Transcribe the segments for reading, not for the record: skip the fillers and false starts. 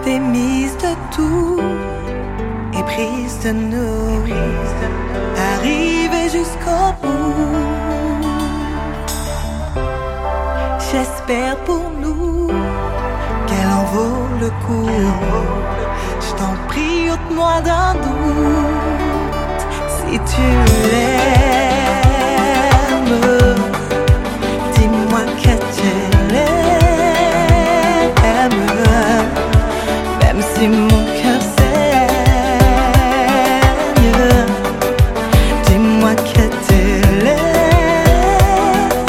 démise de tout et prise de nous, arriver jusqu'au bout. J'espère pour nous qu'elle en vaut le coup. Je t'en prie, ôte-moi d'un doute. Si tu l'aimes, dis-moi que tu l'aimes, même si mon cœur saigne. Dis-moi que tu l'aimes.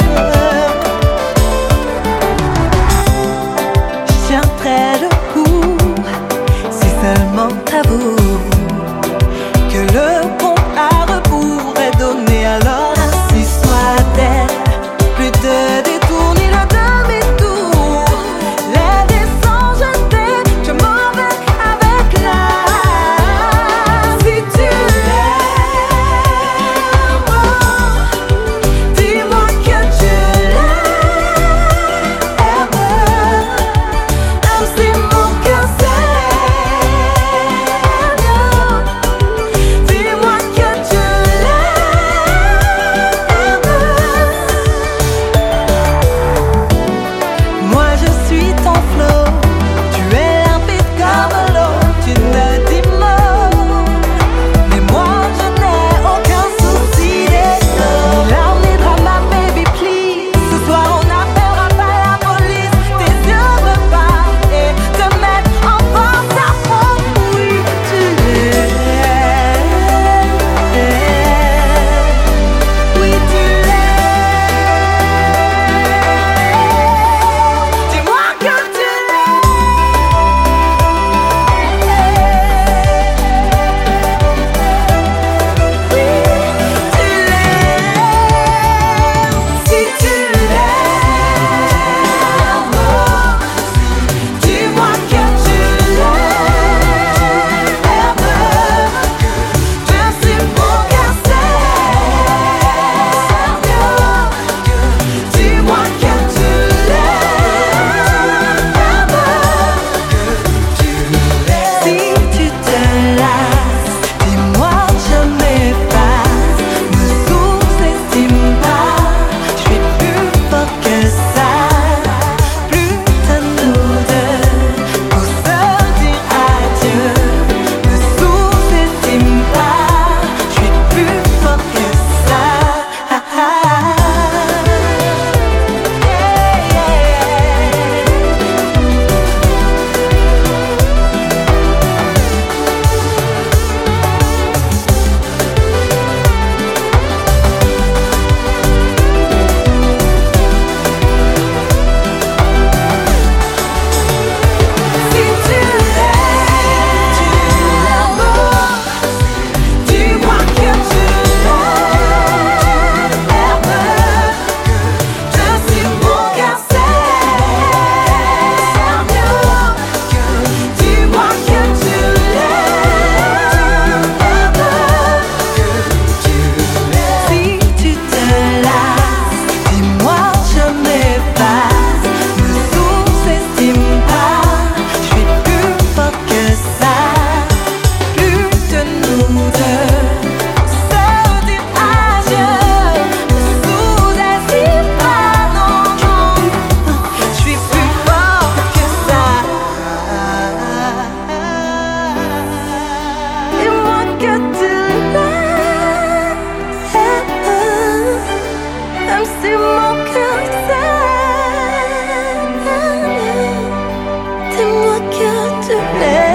Je tiendrai le coup si seulement t'avoues que le compte à rebours est donné. Alors ainsi soit-elle, plus de détours ni de demi-tour. Les dessins jetés, je m'en vais avec l'âme. Si tu l'aimes, dis-moi que tu l'aimes, même si mon cœur saigne. Dis-moi que tu l'aimes. Moi je suis ton flot, tu es limpide comme l'eau. Tu ne dis mot, mais moi je n'ai aucun souci des mots. Ni larmes ni drama, baby please. Ce soir on n'appellera pas la police. Tes yeux me parlent et te mettent en porte à faux. Oui, tu l'aimes. Oui, tu l'aimes. Dis-moi que tu l'aimes. Oui, tu l'aimes. Si tu l'aimes, dis-moi que tu l'aimes. Je suis mon cœur saigne. Dis-moi que tu l'aimes. Si tu te lasses, dis-moi je m'efface. Ne sous-estime pas, je suis plus fort que ça. Plus de nous deux pour se dire adieu. Ne sous-estime pas, je suis plus fort que ça. Si tu l'aimes, dis-moi que tu l'aimes. Je suis mon cœur saigne. Dis-moi que tu l'aimes. Si tu te lasses, dis-moi je m'efface. Ne sous-estime pas, je suis plus fort que ça. Plus de nous deux se dire adieu. Ne sous-estime pas, non, non. Je suis plus fort que ça. Dis-moi que tu l'aimes, même si mon cœur saigne. Dis-moi que tu l'aimes.